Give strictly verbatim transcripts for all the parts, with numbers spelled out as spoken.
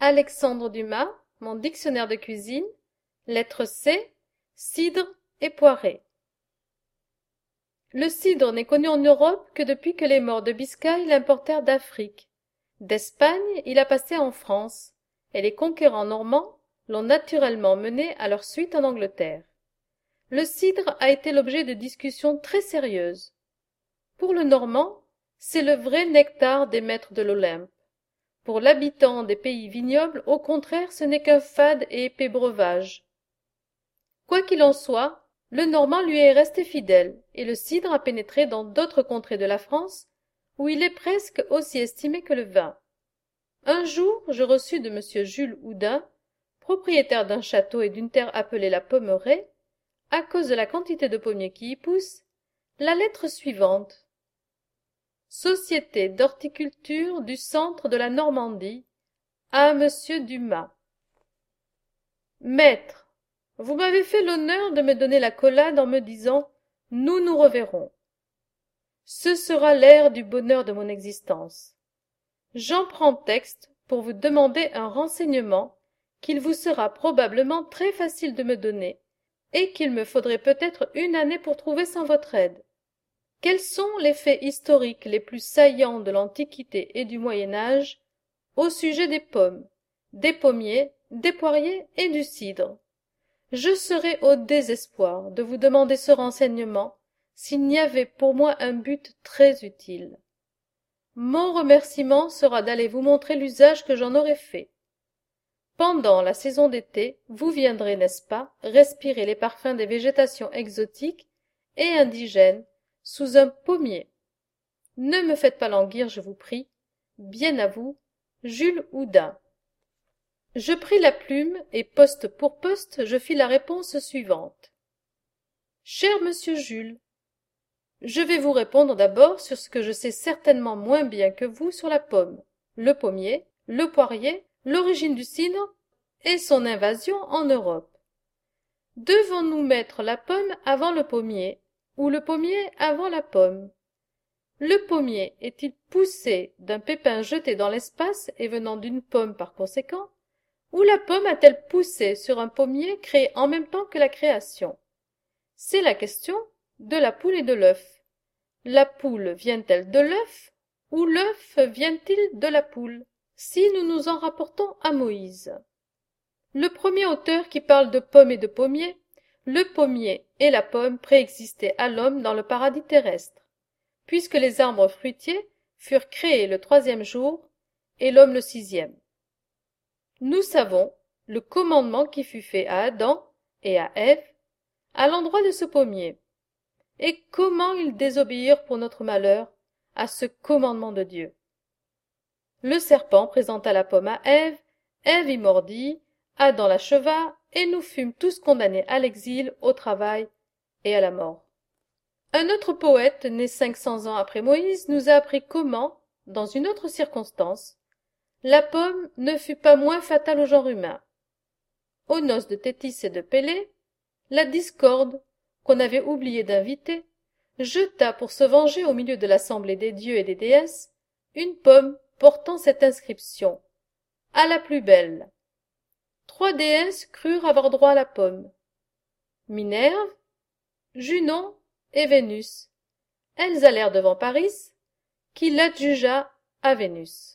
Alexandre Dumas, mon dictionnaire de cuisine, lettre C, cidre et poirée. Le cidre n'est connu en Europe que depuis que les Maures de Biscaye l'importèrent d'Afrique. D'Espagne, il a passé en France, et les conquérants normands l'ont naturellement mené à leur suite en Angleterre. Le cidre a été l'objet de discussions très sérieuses. Pour le Normand, c'est le vrai nectar des maîtres de l'Olympe. Pour l'habitant des pays vignobles, au contraire, ce n'est qu'un fade et épais breuvage. Quoi qu'il en soit, le Normand lui est resté fidèle, et le cidre a pénétré dans d'autres contrées de la France, où il est presque aussi estimé que le vin. Un jour, je reçus de monsieur Jules Houdin, propriétaire d'un château et d'une terre appelée la Pommeraye, à cause de la quantité de pommiers qui y poussent, la lettre suivante. Société d'horticulture du centre de la Normandie, à monsieur Dumas. Maître, vous m'avez fait l'honneur de me donner l'accolade en me disant « Nous nous reverrons ». Ce sera l'ère du bonheur de mon existence. J'en prends texte pour vous demander un renseignement qu'il vous sera probablement très facile de me donner et qu'il me faudrait peut-être une année pour trouver sans votre aide. Quels sont les faits historiques les plus saillants de l'Antiquité et du Moyen Âge au sujet des pommes, des pommiers, des poiriers et du cidre? Je serais au désespoir de vous demander ce renseignement s'il n'y avait pour moi un but très utile. Mon remerciement sera d'aller vous montrer l'usage que j'en aurai fait. Pendant la saison d'été, vous viendrez, n'est-ce pas, respirer les parfums des végétations exotiques et indigènes sous un pommier. Ne me faites pas languir, je vous prie. Bien à vous, Jules Houdin. Je pris la plume et poste pour poste je fis la réponse suivante. Cher monsieur Jules, je vais vous répondre d'abord sur ce que je sais certainement moins bien que vous sur la pomme, le pommier, le poirier, l'origine du cidre et son invasion en Europe. Devons-nous mettre la pomme avant le pommier ou le pommier avant la pomme? Le pommier est-il poussé d'un pépin jeté dans l'espace et venant d'une pomme par conséquent, ou la pomme a-t-elle poussé sur un pommier créé en même temps que la création? C'est la question de la poule et de l'œuf. La poule vient-elle de l'œuf, ou l'œuf vient-il de la poule, si nous nous en rapportons à Moïse? Le premier auteur qui parle de pomme et de pommier, le pommier et la pomme préexistaient à l'homme dans le paradis terrestre, puisque les arbres fruitiers furent créés le troisième jour et l'homme le sixième. Nous savons le commandement qui fut fait à Adam et à Ève à l'endroit de ce pommier, et comment ils désobéirent pour notre malheur à ce commandement de Dieu. Le serpent présenta la pomme à Ève, Ève y mordit, Adam l'acheva, et nous fûmes tous condamnés à l'exil, au travail et à la mort. Un autre poète, né cinq cents ans après Moïse, nous a appris comment, dans une autre circonstance, la pomme ne fut pas moins fatale au genre humain. Aux noces de Thétis et de Pélée, la discorde, qu'on avait oublié d'inviter, jeta pour se venger au milieu de l'assemblée des dieux et des déesses une pomme portant cette inscription « À la plus belle ». Trois déesses crurent avoir droit à la pomme. Minerve, Junon et Vénus. Elles allèrent devant Paris, qui l'adjugea à Vénus.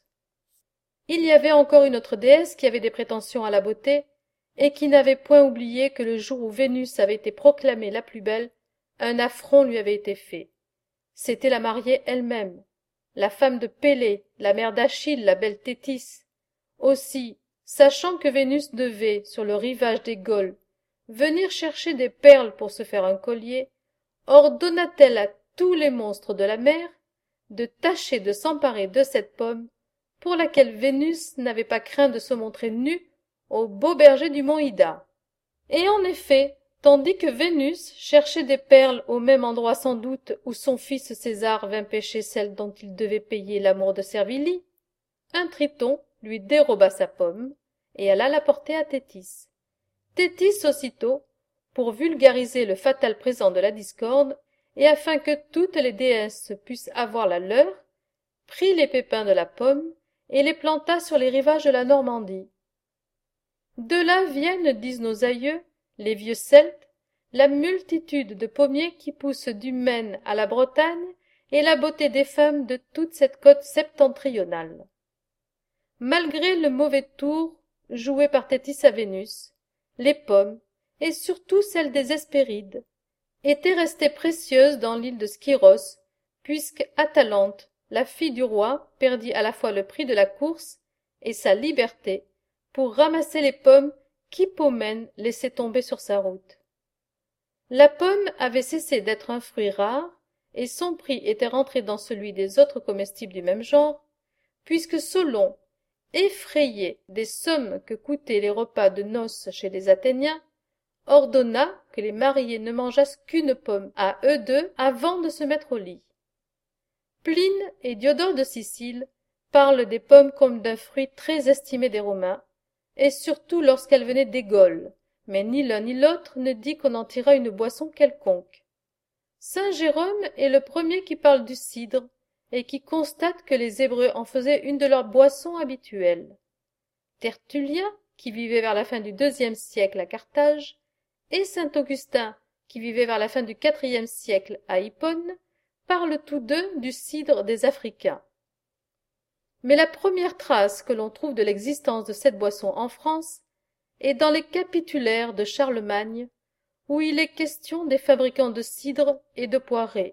Il y avait encore une autre déesse qui avait des prétentions à la beauté, et qui n'avait point oublié que le jour où Vénus avait été proclamée la plus belle, un affront lui avait été fait. C'était la mariée elle-même, la femme de Pélée, la mère d'Achille, la belle Thétis. Aussi, sachant que Vénus devait, sur le rivage des Gaules, venir chercher des perles pour se faire un collier, ordonna-t-elle à tous les monstres de la mer de tâcher de s'emparer de cette pomme, pour laquelle Vénus n'avait pas craint de se montrer nue au beau berger du mont Ida. Et en effet, tandis que Vénus cherchait des perles au même endroit sans doute où son fils César vint pêcher celles dont il devait payer l'amour de Servilie, un triton lui déroba sa pomme et alla la porter à Thétis. Thétis aussitôt, pour vulgariser le fatal présent de la discorde, et afin que toutes les déesses puissent avoir la leur, prit les pépins de la pomme et les planta sur les rivages de la Normandie, De là viennent, disent nos aïeux, les vieux Celtes, la multitude de pommiers qui poussent du Maine à la Bretagne et la beauté des femmes de toute cette côte septentrionale. Malgré le mauvais tour joué par Tétis à Vénus, les pommes, et surtout celles des Hespérides, étaient restées précieuses dans l'île de Skyros, puisque Atalante, la fille du roi, perdit à la fois le prix de la course et sa liberté pour ramasser les pommes qu'Hippomène laissait tomber sur sa route. La pomme avait cessé d'être un fruit rare, et son prix était rentré dans celui des autres comestibles du même genre, puisque Solon, effrayé des sommes que coûtaient les repas de noces chez les Athéniens, ordonna que les mariés ne mangeassent qu'une pomme à eux deux avant de se mettre au lit. Pline et Diodore de Sicile parlent des pommes comme d'un fruit très estimé des Romains, et surtout lorsqu'elles venaient des Gaules, mais ni l'un ni l'autre ne dit qu'on en tira une boisson quelconque. Saint Jérôme est le premier qui parle du cidre, et qui constate que les Hébreux en faisaient une de leurs boissons habituelles. Tertullien, qui vivait vers la fin du deuxième siècle à Carthage, et saint Augustin, qui vivait vers la fin du quatrième siècle à Hippone, parlent tous deux du cidre des Africains. Mais la première trace que l'on trouve de l'existence de cette boisson en France est dans les capitulaires de Charlemagne, où il est question des fabricants de cidre et de poirées.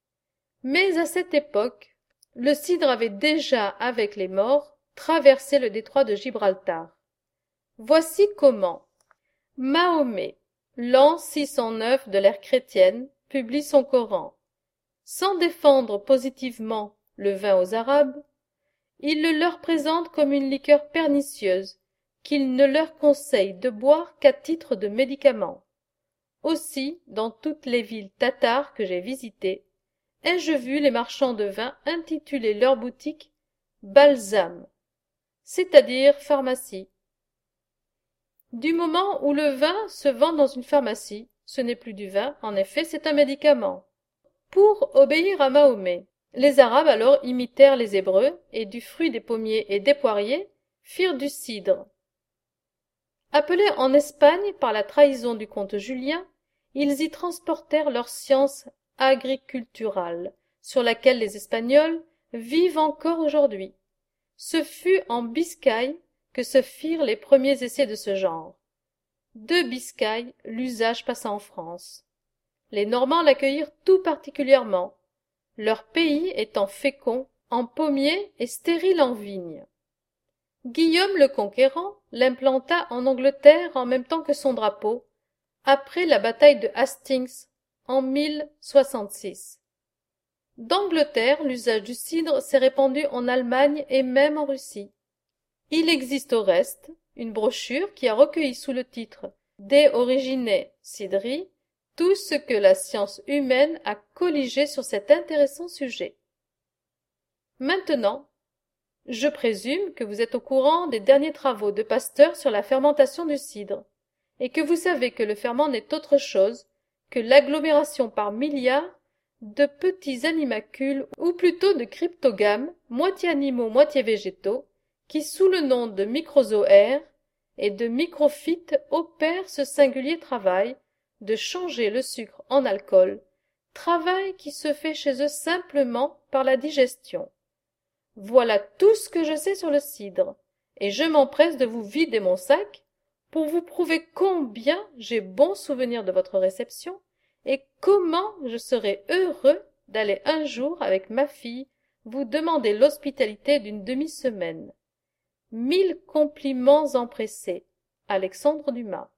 Mais à cette époque, le cidre avait déjà, avec les Maures, traversé le détroit de Gibraltar. Voici comment. Mahomet, l'an six cent neuf de l'ère chrétienne, publie son Coran. Sans défendre positivement le vin aux Arabes, il le leur présente comme une liqueur pernicieuse, qu'il ne leur conseille de boire qu'à titre de médicament. Aussi, dans toutes les villes tatares que j'ai visitées, ai-je vu les marchands de vin intituler leur boutique balsam, c'est-à-dire pharmacie. Du moment où le vin se vend dans une pharmacie, ce n'est plus du vin, en effet, c'est un médicament. Pour obéir à Mahomet, les Arabes alors imitèrent les Hébreux, et du fruit des pommiers et des poiriers firent du cidre. Appelés en Espagne par la trahison du comte Julien, ils y transportèrent leur science agriculturale, sur laquelle les Espagnols vivent encore aujourd'hui. Ce fut en Biscaye que se firent les premiers essais de ce genre. De Biscaye, l'usage passa en France. Les Normands l'accueillirent tout particulièrement, leur pays étant fécond en pommiers et stérile en vignes. Guillaume le Conquérant l'implanta en Angleterre en même temps que son drapeau, après la bataille de Hastings en mille soixante-six. D'Angleterre, l'usage du cidre s'est répandu en Allemagne et même en Russie. Il existe au reste une brochure qui a recueilli sous le titre De Origine Cidri tout ce que la science humaine a colligé sur cet intéressant sujet. Maintenant, je présume que vous êtes au courant des derniers travaux de Pasteur sur la fermentation du cidre, et que vous savez que le ferment n'est autre chose que l'agglomération par milliards de petits animalcules, ou plutôt de cryptogames, moitié animaux, moitié végétaux, qui sous le nom de microzoaires et de microphytes opèrent ce singulier travail de changer le sucre en alcool, travail qui se fait chez eux simplement par la digestion. Voilà tout ce que je sais sur le cidre, et je m'empresse de vous vider mon sac pour vous prouver combien j'ai bon souvenir de votre réception et comment je serai heureux d'aller un jour avec ma fille vous demander l'hospitalité d'une demi-semaine. Mille compliments empressés. Alexandre Dumas.